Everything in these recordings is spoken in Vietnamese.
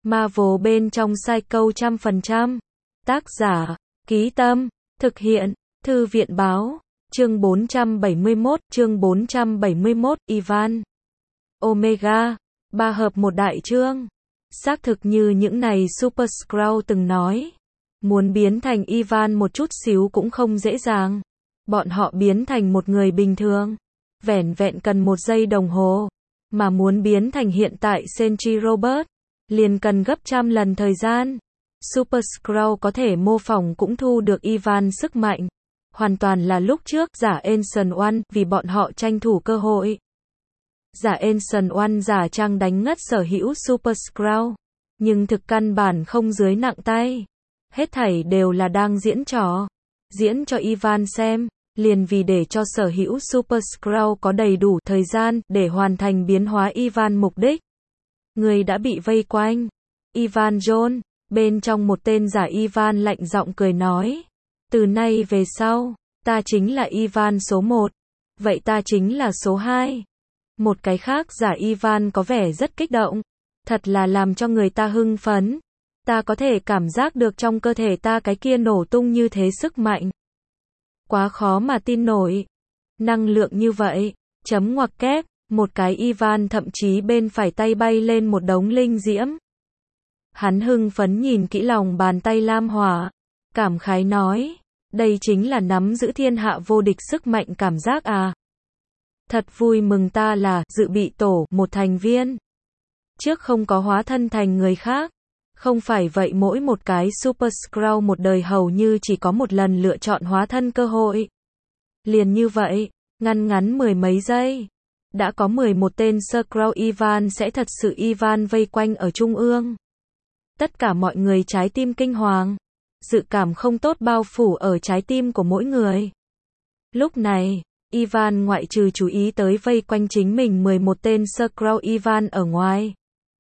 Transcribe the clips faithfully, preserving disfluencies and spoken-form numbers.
Marvel bên trong Psycho trăm phần trăm. Tác giả, Ký Tâm, thực hiện, Thư viện Báo, chương bốn trăm bảy mươi mốt, chương bốn trăm bảy mươi mốt, Ivan. Omega, ba hợp một đại chương. Xác thực như những này Super Skrull từng nói. Muốn biến thành Ivan một chút xíu cũng không dễ dàng. Bọn họ biến thành một người bình thường. Vẻn vẹn cần một giây đồng hồ. Mà muốn biến thành hiện tại Sentry Robot. Liền cần gấp trăm lần thời gian. Super Skrull có thể mô phỏng cũng thu được Ivan sức mạnh. Hoàn toàn là lúc trước giả Ancient One vì bọn họ tranh thủ cơ hội. Giả Ancient One giả trang đánh ngất sở hữu Super Skrull. Nhưng thực căn bản không dưới nặng tay. Hết thảy đều là đang diễn trò. Diễn cho Ivan xem. Liền vì để cho sở hữu Super Skrull có đầy đủ thời gian để hoàn thành biến hóa Ivan mục đích. Người đã bị vây quanh. Ivan John, bên trong một tên giả Ivan lạnh giọng cười nói. Từ nay về sau, ta chính là Ivan số một. Vậy ta chính là số hai. Một cái khác giả Ivan có vẻ rất kích động. Thật là làm cho người ta hưng phấn. Ta có thể cảm giác được trong cơ thể ta cái kia nổ tung như thế sức mạnh. Quá khó mà tin nổi. Năng lượng như vậy, chấm ngoặc kép, một cái Ivan thậm chí bên phải tay bay lên một đống linh diễm. Hắn hưng phấn nhìn kỹ lòng bàn tay lam hỏa, cảm khái nói, đây chính là nắm giữ thiên hạ vô địch sức mạnh cảm giác à. Thật vui mừng ta là dự bị tổ một thành viên. Trước không có hóa thân thành người khác. Không phải vậy mỗi một cái Super Skrull một đời hầu như chỉ có một lần lựa chọn hóa thân cơ hội. Liền như vậy, ngăn ngắn mười mấy giây. Đã có mười một tên Skrull Ivan sẽ thật sự Ivan vây quanh ở trung ương. Tất cả mọi người trái tim kinh hoàng. Dự cảm không tốt bao phủ ở trái tim của mỗi người. Lúc này, Ivan ngoại trừ chú ý tới vây quanh chính mình mười một tên Skrull Ivan ở ngoài.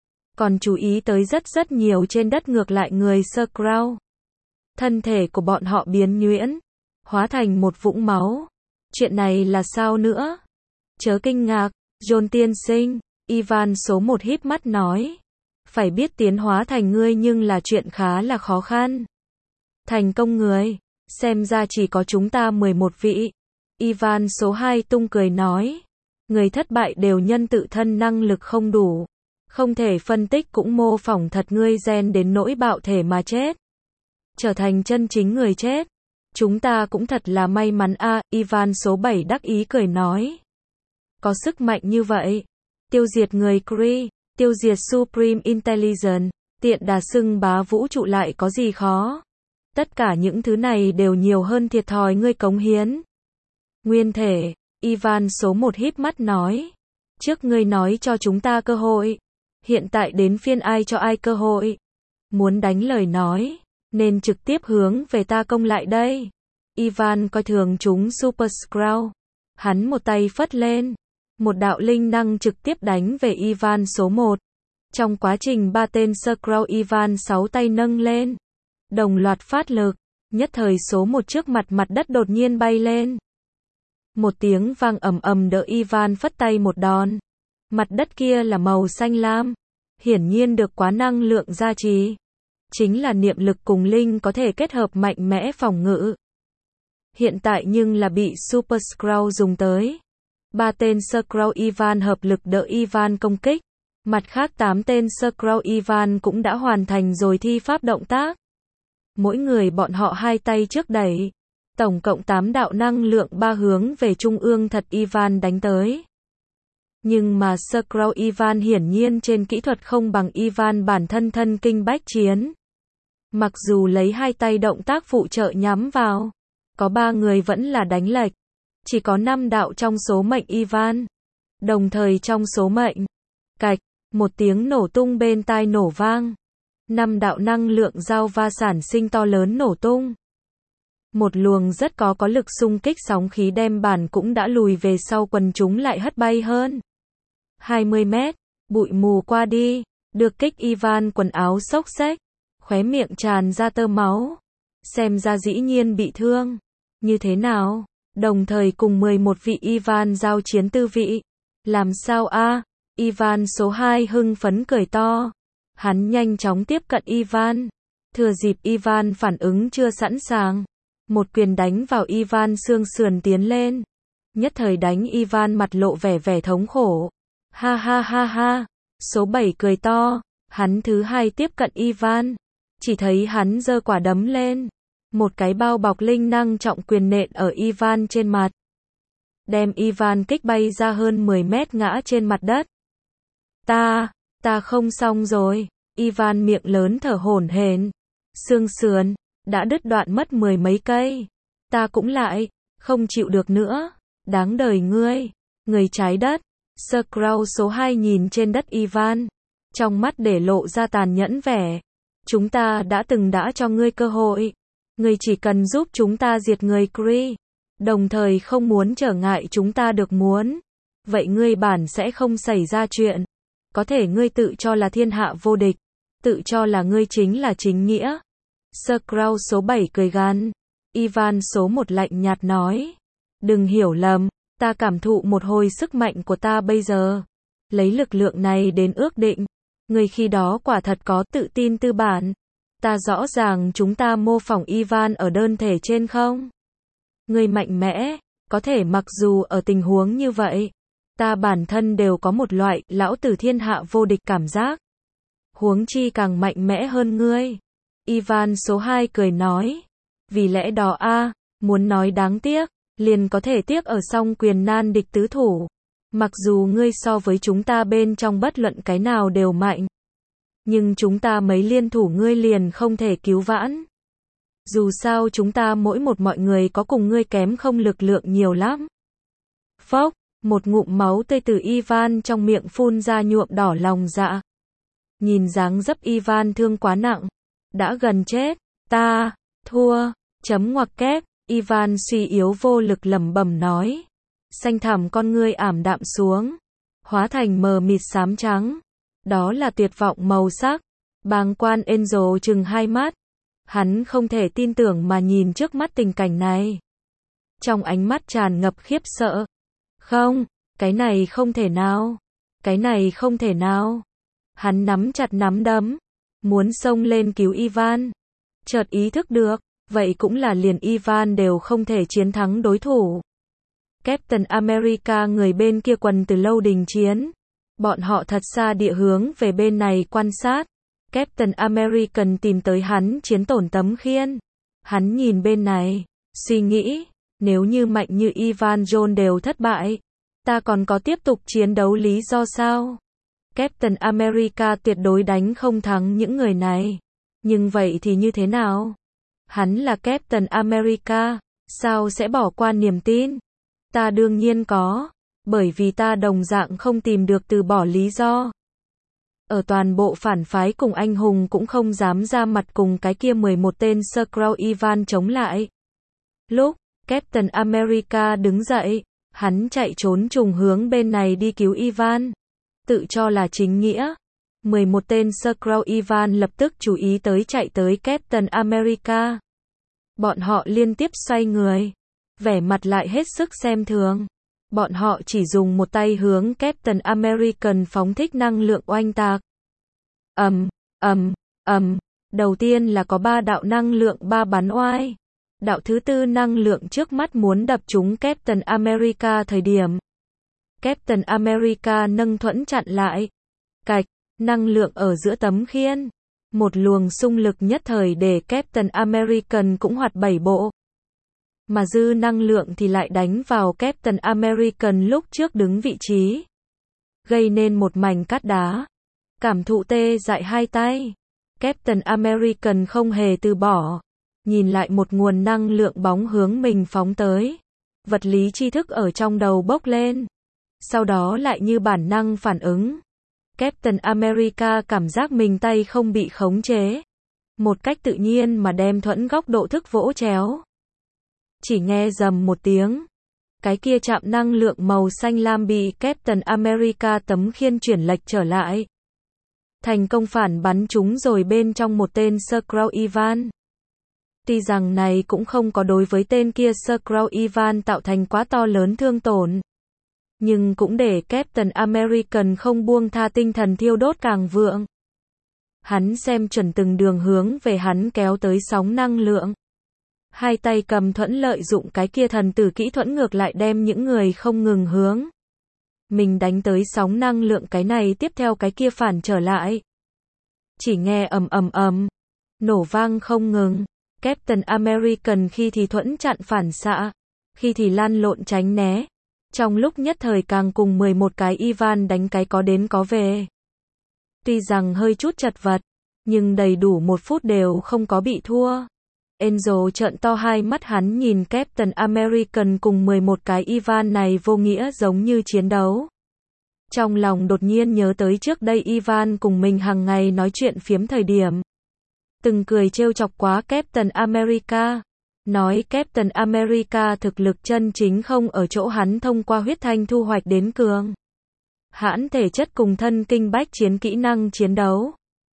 Còn chú ý tới rất rất nhiều trên đất ngược lại người Skrull. Thân thể của bọn họ biến nhuyễn. Hóa thành một vũng máu. Chuyện này là sao nữa? Chớ kinh ngạc, John tiên sinh, Ivan số một híp mắt nói. Phải biết tiến hóa thành ngươi nhưng là chuyện khá là khó khăn. Thành công người, xem ra chỉ có chúng ta mười một vị. Ivan số hai tung cười nói. Người thất bại đều nhân tự thân năng lực không đủ. Không thể phân tích cũng mô phỏng thật ngươi gen đến nỗi bạo thể mà chết. Trở thành chân chính người chết. Chúng ta cũng thật là may mắn a. À, Ivan số bảy đắc ý cười nói. Có sức mạnh như vậy. Tiêu diệt người Kree, tiêu diệt Supreme Intelligence, tiện đà xưng bá vũ trụ lại có gì khó. Tất cả những thứ này đều nhiều hơn thiệt thòi ngươi cống hiến. Nguyên thể, Ivan số một híp mắt nói. Trước ngươi nói cho chúng ta cơ hội. Hiện tại đến phiên ai cho ai cơ hội. Muốn đánh lời nói, nên trực tiếp hướng về ta công lại đây. Ivan coi thường chúng Super Skrull. Hắn một tay phất lên. Một đạo linh năng trực tiếp đánh về Ivan số một. Trong quá trình ba tên Skrull Ivan sáu tay nâng lên. Đồng loạt phát lực. Nhất thời số một trước mặt mặt đất đột nhiên bay lên. Một tiếng vang ầm ầm đỡ Ivan phất tay một đòn. Mặt đất kia là màu xanh lam. Hiển nhiên được quá năng lượng gia trì. Chính là niệm lực cùng linh có thể kết hợp mạnh mẽ phòng ngự. Hiện tại nhưng là bị Super Skrull dùng tới. Ba tên Skrull Ivan hợp lực đỡ Ivan công kích. Mặt khác tám tên Skrull Ivan cũng đã hoàn thành rồi thi pháp động tác. Mỗi người bọn họ hai tay trước đẩy. Tổng cộng tám đạo năng lượng ba hướng về trung ương thật Ivan đánh tới. Nhưng mà Skrull Ivan hiển nhiên trên kỹ thuật không bằng Ivan bản thân thân kinh bách chiến. Mặc dù lấy hai tay động tác phụ trợ nhắm vào. Có ba người vẫn là đánh lệch. Chỉ có năm đạo trong số mệnh Ivan. Đồng thời trong số mệnh. Cạch, một tiếng nổ tung bên tai nổ vang. Năm đạo năng lượng giao va sản sinh to lớn nổ tung. Một luồng rất có có lực xung kích sóng khí đem bản cũng đã lùi về sau quần chúng lại hất bay hơn. hai mươi mét, bụi mù qua đi, được kích Ivan quần áo xốc xếch, khóe miệng tràn ra tơ máu. Xem ra dĩ nhiên bị thương. Như thế nào? Đồng thời cùng mười một vị Ivan giao chiến tư vị. Làm sao a? À? Ivan số hai hưng phấn cười to. Hắn nhanh chóng tiếp cận Ivan. Thừa dịp Ivan phản ứng chưa sẵn sàng, một quyền đánh vào Ivan xương sườn tiến lên. Nhất thời đánh Ivan mặt lộ vẻ vẻ thống khổ. Ha ha ha ha. Số bảy cười to. Hắn thứ hai tiếp cận Ivan. Chỉ thấy hắn giơ quả đấm lên. Một cái bao bọc linh năng trọng quyền nện ở Ivan trên mặt. Đem Ivan kích bay ra hơn mười mét ngã trên mặt đất. Ta, ta không xong rồi. Ivan miệng lớn thở hổn hển. Xương sườn, đã đứt đoạn mất mười mấy cây. Ta cũng lại, không chịu được nữa. Đáng đời ngươi. Người trái đất. Skrull số hai nhìn trên đất Ivan. Trong mắt để lộ ra tàn nhẫn vẻ. Chúng ta đã từng đã cho ngươi cơ hội. Ngươi chỉ cần giúp chúng ta diệt người Kree. Đồng thời không muốn trở ngại chúng ta được muốn. Vậy ngươi bản sẽ không xảy ra chuyện. Có thể ngươi tự cho là thiên hạ vô địch. Tự cho là ngươi chính là chính nghĩa. Skrull số bảy cười gằn. Ivan số một lạnh nhạt nói. Đừng hiểu lầm. Ta cảm thụ một hồi sức mạnh của ta bây giờ. Lấy lực lượng này đến ước định. Ngươi khi đó quả thật có tự tin tư bản. Ta rõ ràng chúng ta mô phỏng Ivan ở đơn thể trên không? Ngươi mạnh mẽ, có thể mặc dù ở tình huống như vậy, ta bản thân đều có một loại lão tử thiên hạ vô địch cảm giác. Huống chi càng mạnh mẽ hơn ngươi. Ivan số hai cười nói. Vì lẽ đó a, muốn nói đáng tiếc, liền có thể tiếc ở song quyền nan địch tứ thủ. Mặc dù ngươi so với chúng ta bên trong bất luận cái nào đều mạnh. Nhưng chúng ta mấy liên thủ ngươi liền không thể cứu vãn. Dù sao chúng ta mỗi một mọi người có cùng ngươi kém không lực lượng nhiều lắm. Phốc, một ngụm máu tươi từ Ivan trong miệng phun ra nhuộm đỏ lòng dạ. Nhìn dáng dấp Ivan thương quá nặng. Đã gần chết. Ta, thua, chấm ngoặc kép. Ivan suy yếu vô lực lẩm bẩm nói. Xanh thẳm con ngươi ảm đạm xuống. Hóa thành mờ mịt xám trắng. Đó là tuyệt vọng màu sắc. Bàng quan Angel chừng hai mắt. Hắn không thể tin tưởng mà nhìn trước mắt tình cảnh này. Trong ánh mắt tràn ngập khiếp sợ. Không, cái này không thể nào. Cái này không thể nào. Hắn nắm chặt nắm đấm. Muốn xông lên cứu Ivan. Chợt ý thức được. Vậy cũng là liền Ivan đều không thể chiến thắng đối thủ. Captain America người bên kia quần từ lâu đình chiến. Bọn họ thật xa địa hướng về bên này quan sát. Captain American tìm tới hắn chiến tổn tấm khiên. Hắn nhìn bên này, suy nghĩ, nếu như mạnh như Ivan John đều thất bại, ta còn có tiếp tục chiến đấu lý do sao? Captain America tuyệt đối đánh không thắng những người này. Nhưng vậy thì như thế nào? Hắn là Captain America, sao sẽ bỏ qua niềm tin? Ta đương nhiên có, bởi vì ta đồng dạng không tìm được từ bỏ lý do. Ở toàn bộ phản phái cùng anh hùng cũng không dám ra mặt cùng cái kia mười một tên Skrull Ivan chống lại. Lúc Captain America đứng dậy, hắn chạy trốn trùng hướng bên này đi cứu Ivan. Tự cho là chính nghĩa. mười một tên Skrull Ivan lập tức chú ý tới chạy tới Captain America. Bọn họ liên tiếp xoay người. Vẻ mặt lại hết sức xem thường. Bọn họ chỉ dùng một tay hướng Captain American phóng thích năng lượng oanh tạc. Ầm, ầm, ầm. Đầu tiên là có ba đạo năng lượng ba bắn oai. Đạo thứ tư năng lượng trước mắt muốn đập trúng Captain America thời điểm. Captain America nâng thuẫn chặn lại. Cạch, năng lượng ở giữa tấm khiên. Một luồng xung lực nhất thời để Captain American cũng hoạt bảy bộ. Mà dư năng lượng thì lại đánh vào Captain American lúc trước đứng vị trí. Gây nên một mảnh cát đá. Cảm thụ tê dại hai tay. Captain American không hề từ bỏ. Nhìn lại một nguồn năng lượng bóng hướng mình phóng tới. Vật lý tri thức ở trong đầu bốc lên. Sau đó lại như bản năng phản ứng. Captain America cảm giác mình tay không bị khống chế. Một cách tự nhiên mà đem thuẫn góc độ thức vỗ chéo. Chỉ nghe rầm một tiếng. Cái kia chạm năng lượng màu xanh lam bị Captain America tấm khiên chuyển lệch trở lại. Thành công phản bắn chúng rồi bên trong một tên Skrull Ivan. Tuy rằng này cũng không có đối với tên kia Skrull Ivan tạo thành quá to lớn thương tổn. Nhưng cũng để Captain American không buông tha tinh thần thiêu đốt càng vượng. Hắn xem chuẩn từng đường hướng về hắn kéo tới sóng năng lượng. Hai tay cầm thuẫn lợi dụng cái kia thần tử kỹ thuẫn ngược lại đem những người không ngừng hướng mình đánh tới sóng năng lượng, cái này tiếp theo cái kia phản trở lại. Chỉ nghe ầm ầm ầm, nổ vang không ngừng. Captain American khi thì thuẫn chặn phản xạ, khi thì lăn lộn tránh né. Trong lúc nhất thời càng cùng mười một cái Ivan đánh cái có đến có về. Tuy rằng hơi chút chật vật, nhưng đầy đủ một phút đều không có bị thua. Angel trợn to hai mắt, hắn nhìn Captain American cùng mười một cái Ivan này vô nghĩa giống như chiến đấu. Trong lòng đột nhiên nhớ tới trước đây Ivan cùng mình hàng ngày nói chuyện phiếm thời điểm. Từng cười trêu chọc quá Captain America. Nói Captain America thực lực chân chính không ở chỗ hắn thông qua huyết thanh thu hoạch đến cường hãn thể chất cùng thân kinh bách chiến kỹ năng chiến đấu.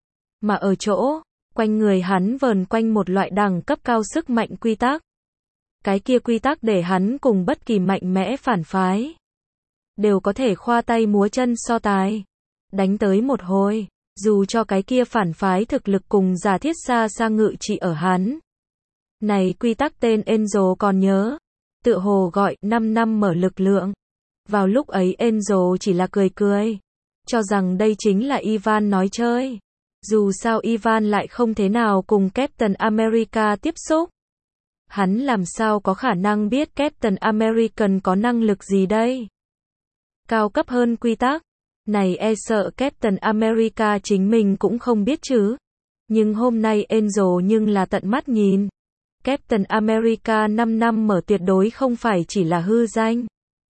Mà ở chỗ, quanh người hắn vờn quanh một loại đẳng cấp cao sức mạnh quy tắc. Cái kia quy tắc để hắn cùng bất kỳ mạnh mẽ phản phái đều có thể khoa tay múa chân so tài. Đánh tới một hồi, dù cho cái kia phản phái thực lực cùng giả thiết xa xa ngự trị ở hắn. Này quy tắc tên Angel còn nhớ, tựa hồ gọi năm năm mở lực lượng. Vào lúc ấy Angel chỉ là cười cười, cho rằng đây chính là Ivan nói chơi. Dù sao Ivan lại không thế nào cùng Captain America tiếp xúc. Hắn làm sao có khả năng biết Captain American có năng lực gì đây? Cao cấp hơn quy tắc. Này e sợ Captain America chính mình cũng không biết chứ. Nhưng hôm nay Angel nhưng là tận mắt nhìn. Captain America năm năm mở tuyệt đối không phải chỉ là hư danh.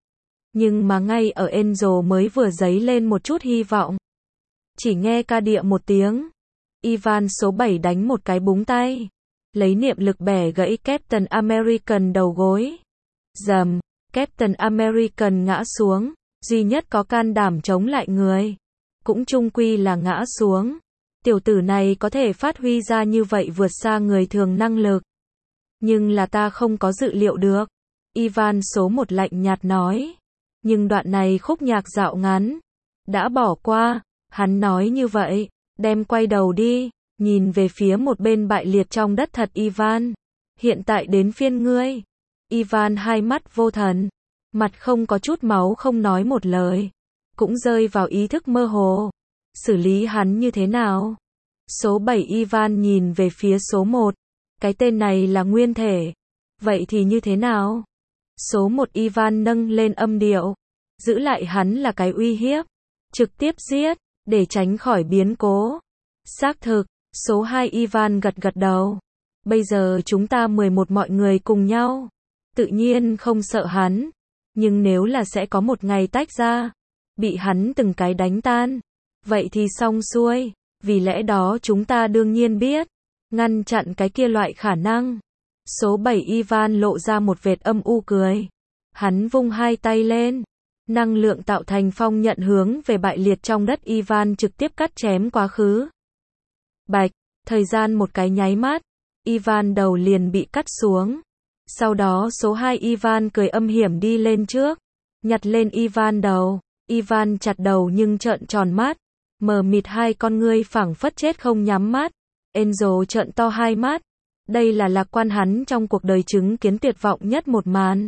Nhưng mà ngay ở Angel mới vừa dấy lên một chút hy vọng. Chỉ nghe ca địa một tiếng. Ivan số bảy đánh một cái búng tay. Lấy niệm lực bẻ gãy Captain American đầu gối. Dầm, Captain American ngã xuống. Duy nhất có can đảm chống lại người. Cũng chung quy là ngã xuống. Tiểu tử này có thể phát huy ra như vậy vượt xa người thường năng lực. Nhưng là ta không có dự liệu được. Ivan số một lạnh nhạt nói. Nhưng đoạn này khúc nhạc dạo ngắn. Đã bỏ qua. Hắn nói như vậy. Đem quay đầu đi. Nhìn về phía một bên bại liệt trong đất thật Ivan. Hiện tại đến phiên ngươi. Ivan hai mắt vô thần. Mặt không có chút máu, không nói một lời. Cũng rơi vào ý thức mơ hồ. Xử lý hắn như thế nào? Số bảy Ivan nhìn về phía số một. Cái tên này là nguyên thể. Vậy thì như thế nào? Số một Ivan nâng lên âm điệu. Giữ lại hắn là cái uy hiếp. Trực tiếp giết, để tránh khỏi biến cố. Xác thực, số hai Ivan gật gật đầu. Bây giờ chúng ta mười một mọi người cùng nhau. Tự nhiên không sợ hắn. Nhưng nếu là sẽ có một ngày tách ra. Bị hắn từng cái đánh tan. Vậy thì xong xuôi. Vì lẽ đó chúng ta đương nhiên biết. Ngăn chặn cái kia loại khả năng. Số bảy Ivan lộ ra một vệt âm u cười. Hắn vung hai tay lên. Năng lượng tạo thành phong nhận hướng về bại liệt trong đất Ivan trực tiếp cắt chém quá khứ. Bạch, thời gian một cái nháy mắt. Ivan đầu liền bị cắt xuống. Sau đó số hai Ivan cười âm hiểm đi lên trước. Nhặt lên Ivan đầu. Ivan chặt đầu nhưng trợn tròn mắt. Mờ mịt hai con ngươi phảng phất chết không nhắm mắt. Angel trợn to hai mắt. Đây là lạc quan hắn trong cuộc đời chứng kiến tuyệt vọng nhất một màn.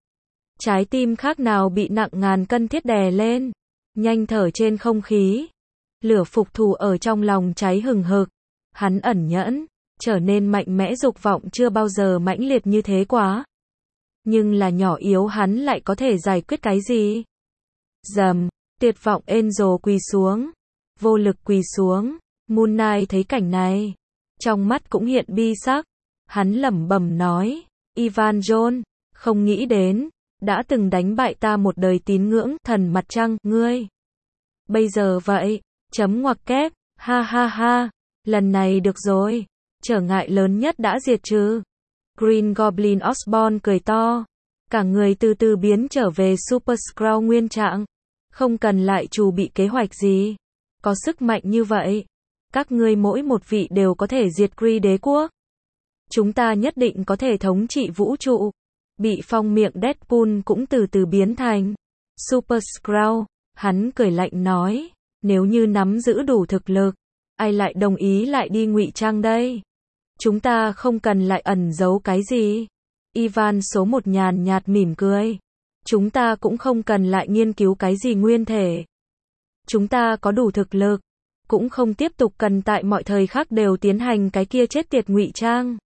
Trái tim khác nào bị nặng ngàn cân thiết đè lên. Nhanh thở trên không khí. Lửa phục thù ở trong lòng cháy hừng hực. Hắn ẩn nhẫn. Trở nên mạnh mẽ, dục vọng chưa bao giờ mãnh liệt như thế quá. Nhưng là nhỏ yếu hắn lại có thể giải quyết cái gì? Dầm, tuyệt vọng Angel quỳ xuống. Vô lực quỳ xuống. Moon Knight thấy cảnh này. Trong mắt cũng hiện bi sắc. Hắn lẩm bẩm nói. Ivan John, không nghĩ đến. Đã từng đánh bại ta một đời tín ngưỡng, thần mặt trăng, ngươi. Bây giờ vậy, chấm ngoặc kép, ha ha ha. Lần này được rồi. Trở ngại lớn nhất đã diệt trừ. Green Goblin Osborn cười to. Cả người từ từ biến trở về Super Skrull nguyên trạng. Không cần lại chủ bị kế hoạch gì. Có sức mạnh như vậy. Các ngươi mỗi một vị đều có thể diệt Kree đế quốc. Chúng ta nhất định có thể thống trị vũ trụ. Bị phong miệng Deadpool cũng từ từ biến thành Super Skrull. Hắn cười lạnh nói. Nếu như nắm giữ đủ thực lực. Ai lại đồng ý lại đi ngụy trang đây? Chúng ta không cần lại ẩn giấu cái gì. Ivan số một nhàn nhạt mỉm cười. Chúng ta cũng không cần lại nghiên cứu cái gì nguyên thể. Chúng ta có đủ thực lực, cũng không tiếp tục cần tại mọi thời khắc đều tiến hành cái kia chết tiệt ngụy trang.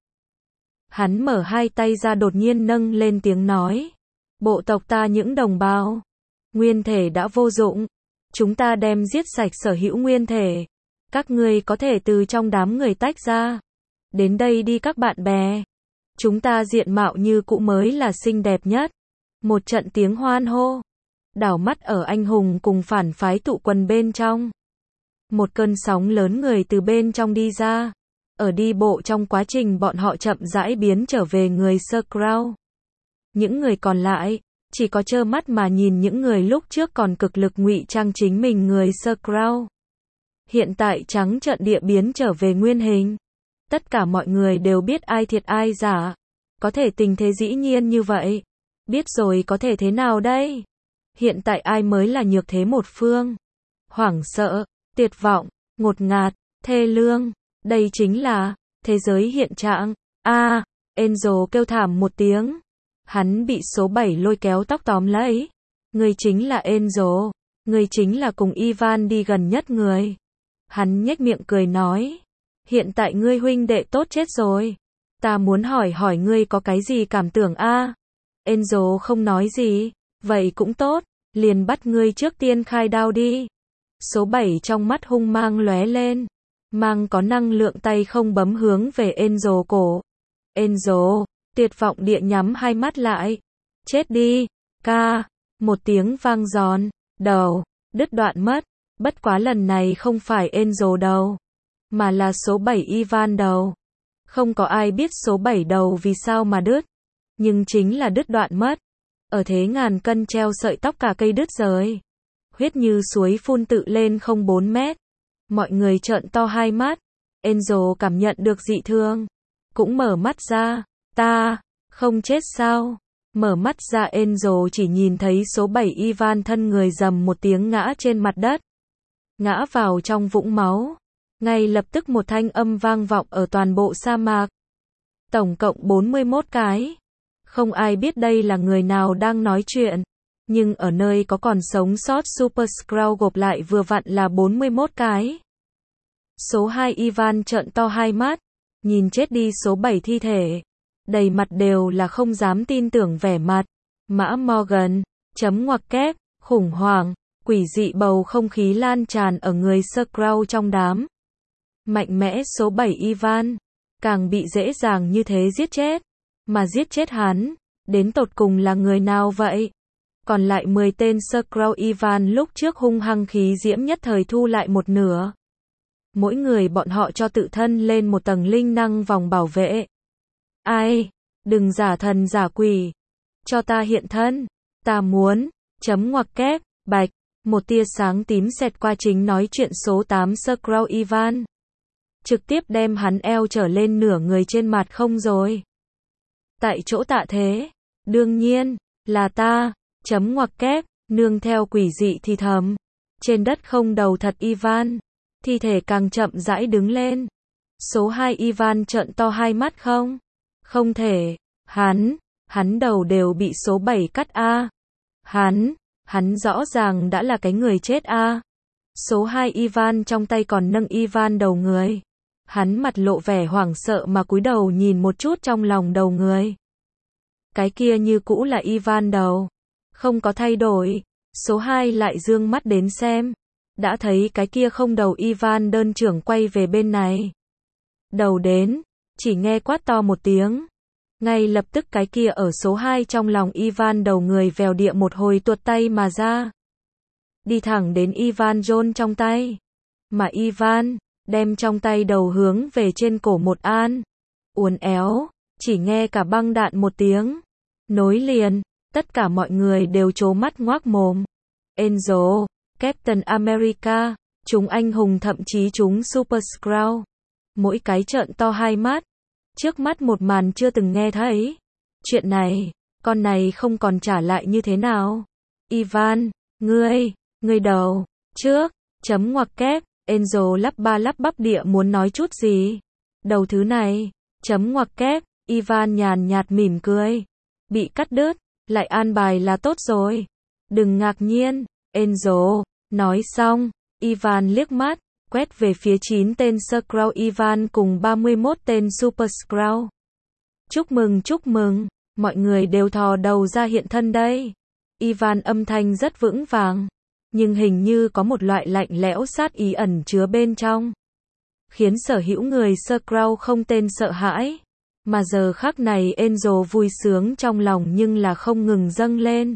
Hắn mở hai tay ra đột nhiên nâng lên tiếng nói. Bộ tộc ta những đồng bào, nguyên thể đã vô dụng. Chúng ta đem giết sạch sở hữu nguyên thể. Các ngươi có thể từ trong đám người tách ra. Đến đây đi các bạn bè. Chúng ta diện mạo như cũ mới là xinh đẹp nhất. Một trận tiếng hoan hô. Đảo mắt ở anh hùng cùng phản phái tụ quần bên trong. Một cơn sóng lớn người từ bên trong đi ra. Ở đi bộ trong quá trình bọn họ chậm rãi biến trở về người Sir Crow. Những người còn lại, chỉ có trơ mắt mà nhìn những người lúc trước còn cực lực ngụy trang chính mình người Sir Crow. Hiện tại trắng trợn địa biến trở về nguyên hình. Tất cả mọi người đều biết ai thiệt ai giả. Có thể tình thế dĩ nhiên như vậy. Biết rồi có thể thế nào đây? Hiện tại ai mới là nhược thế một phương? Hoảng sợ, tuyệt vọng, ngột ngạt, thê lương. Đây chính là thế giới hiện trạng. A, à, Angel kêu thảm một tiếng. Hắn bị số bảy lôi kéo tóc tóm lấy. Người chính là Angel. Người chính là cùng Ivan đi gần nhất người. Hắn nhếch miệng cười nói. Hiện tại ngươi huynh đệ tốt chết rồi. Ta muốn hỏi hỏi ngươi có cái gì cảm tưởng a? À? Angel không nói gì. Vậy cũng tốt. Liền bắt ngươi trước tiên khai đao đi. Số bảy trong mắt hung mang lóe lên. Mang có năng lượng tay không bấm hướng về Angel cổ. Angel, tuyệt vọng địa nhắm hai mắt lại. Chết đi, ca. Một tiếng vang giòn. Đầu, đứt đoạn mất. Bất quá lần này không phải Angel đầu. Mà là số bảy Ivan đầu. Không có ai biết số bảy đầu vì sao mà đứt. Nhưng chính là đứt đoạn mất. Ở thế ngàn cân treo sợi tóc cả cây đứt rời. Huyết như suối phun tự lên không bốn mét. Mọi người trợn to hai mắt. Angel cảm nhận được dị thương. Cũng mở mắt ra. Ta, không chết sao? Mở mắt ra Angel chỉ nhìn thấy số bảy Ivan thân người rầm một tiếng ngã trên mặt đất. Ngã vào trong vũng máu. Ngay lập tức một thanh âm vang vọng ở toàn bộ sa mạc. Tổng cộng bốn mươi mốt cái. Không ai biết đây là người nào đang nói chuyện. Nhưng ở nơi có còn sống sót Super Skrull gộp lại vừa vặn là bốn mươi mốt cái. Số hai Ivan trợn to hai mắt. Nhìn chết đi số bảy thi thể. Đầy mặt đều là không dám tin tưởng vẻ mặt. Mã Morgan, chấm ngoặc kép, khủng hoảng, quỷ dị bầu không khí lan tràn ở người Skrull trong đám. Mạnh mẽ số bảy Ivan. Càng bị dễ dàng như thế giết chết. Mà giết chết hắn. Đến tột cùng là người nào vậy? Còn lại mười tên Skrull Ivan lúc trước hung hăng khí diễm nhất thời thu lại một nửa. Mỗi người bọn họ cho tự thân lên một tầng linh năng vòng bảo vệ. Ai? Đừng giả thần giả quỷ. Cho ta hiện thân. Ta muốn. Chấm ngoặc kép. Bạch. Một tia sáng tím xẹt qua chính nói chuyện số tám Skrull Ivan. Trực tiếp đem hắn eo trở lên nửa người trên mặt không rồi. Tại chỗ tạ thế. Đương nhiên. Là ta. Chấm ngoặc kép. Nương theo quỷ dị thì thầm. Trên đất không đầu thật Ivan. Thi thể càng chậm rãi đứng lên. Số hai Ivan trợn to hai mắt không? Không thể. Hắn. Hắn đầu đều bị số bảy cắt a. Hắn. Hắn rõ ràng đã là cái người chết a. Số hai Ivan trong tay còn nâng Ivan đầu người. Hắn mặt lộ vẻ hoảng sợ mà cúi đầu nhìn một chút trong lòng đầu người. Cái kia như cũ là Ivan đầu. Không có thay đổi. Số hai lại dương mắt đến xem. Đã thấy cái kia không đầu Ivan đơn trưởng quay về bên này. Đầu đến. Chỉ nghe quát to một tiếng. Ngay lập tức cái kia ở số hai trong lòng Ivan đầu người vèo địa một hồi tuột tay mà ra. Đi thẳng đến Ivan John trong tay. Mà Ivan đem trong tay đầu hướng về trên cổ một an. Uốn éo. Chỉ nghe cả băng đạn một tiếng. Nối liền. Tất cả mọi người đều trố mắt ngoác mồm. Angel, Captain America, chúng anh hùng thậm chí chúng Super Skrull. Mỗi cái trợn to hai mắt. Trước mắt một màn chưa từng nghe thấy. Chuyện này, con này không còn trả lại như thế nào? Ivan, ngươi, ngươi đầu, trước, chấm ngoặc kép, Enzo lắp ba lắp bắp địa muốn nói chút gì. Đầu thứ này, chấm ngoặc kép, Ivan nhàn nhạt mỉm cười. Bị cắt đứt, lại an bài là tốt rồi. Đừng ngạc nhiên, Enzo. Nói xong, Ivan liếc mắt, quét về phía chín tên Skrull Ivan cùng ba mươi mốt tên Super Skrull. Chúc mừng chúc mừng, mọi người đều thò đầu ra hiện thân đây. Ivan âm thanh rất vững vàng, nhưng hình như có một loại lạnh lẽo sát ý ẩn chứa bên trong, khiến sở hữu người Skrull không tên sợ hãi. Mà giờ khắc này Enzo vui sướng trong lòng nhưng là không ngừng dâng lên.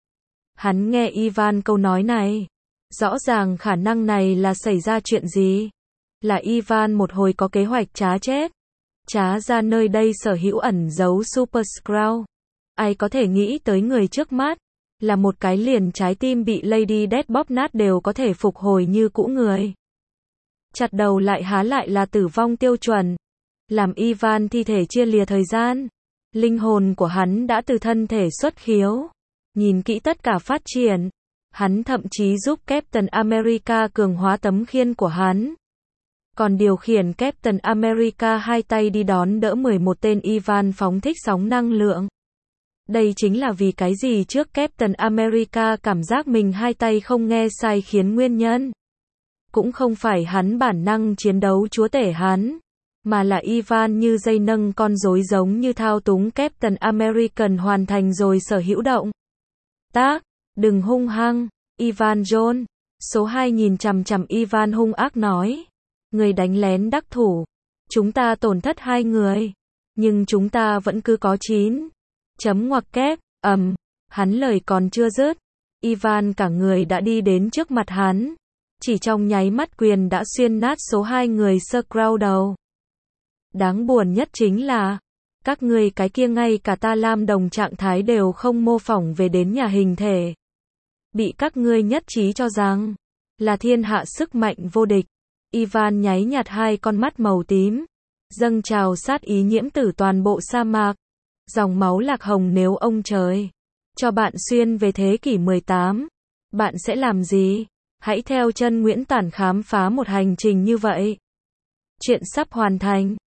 Hắn nghe Ivan câu nói này, rõ ràng khả năng này là xảy ra chuyện gì? Là Ivan một hồi có kế hoạch trá chết, trá ra nơi đây sở hữu ẩn giấu Super Skrull. Ai có thể nghĩ tới người trước mắt, là một cái liền trái tim bị Lady Death bóp nát đều có thể phục hồi như cũ người. Chặt đầu lại há lại là tử vong tiêu chuẩn. Làm Ivan thi thể chia lìa thời gian, linh hồn của hắn đã từ thân thể xuất khiếu. Nhìn kỹ tất cả phát triển, hắn thậm chí giúp Captain America cường hóa tấm khiên của hắn. Còn điều khiển Captain America hai tay đi đón đỡ mười một tên Ivan phóng thích sóng năng lượng. Đây chính là vì cái gì trước Captain America cảm giác mình hai tay không nghe sai khiến nguyên nhân. Cũng không phải hắn bản năng chiến đấu chúa tể hắn, mà là Ivan như dây nâng con rối giống như thao túng Captain American hoàn thành rồi sở hữu động tác. Đừng hung hăng, Ivan John. Số hai nhìn chằm chằm Ivan hung ác nói. Người đánh lén đắc thủ. Chúng ta tổn thất hai người. Nhưng chúng ta vẫn cứ có chín. Chấm ngoặc kép, ầm. Um, hắn lời còn chưa dứt. Ivan cả người đã đi đến trước mặt hắn. Chỉ trong nháy mắt quyền đã xuyên nát số hai người Skrull đầu. Đáng buồn nhất chính là, các ngươi cái kia ngay cả ta lam đồng trạng thái đều không mô phỏng về đến nhà hình thể. Bị các ngươi nhất trí cho rằng là thiên hạ sức mạnh vô địch. Ivan nháy nhạt hai con mắt màu tím, dâng trào sát ý nhiễm tử toàn bộ sa mạc. Dòng máu lạc hồng nếu ông trời cho bạn xuyên về thế kỷ mười tám, bạn sẽ làm gì? Hãy theo chân Nguyễn Tản khám phá một hành trình như vậy. Chuyện sắp hoàn thành.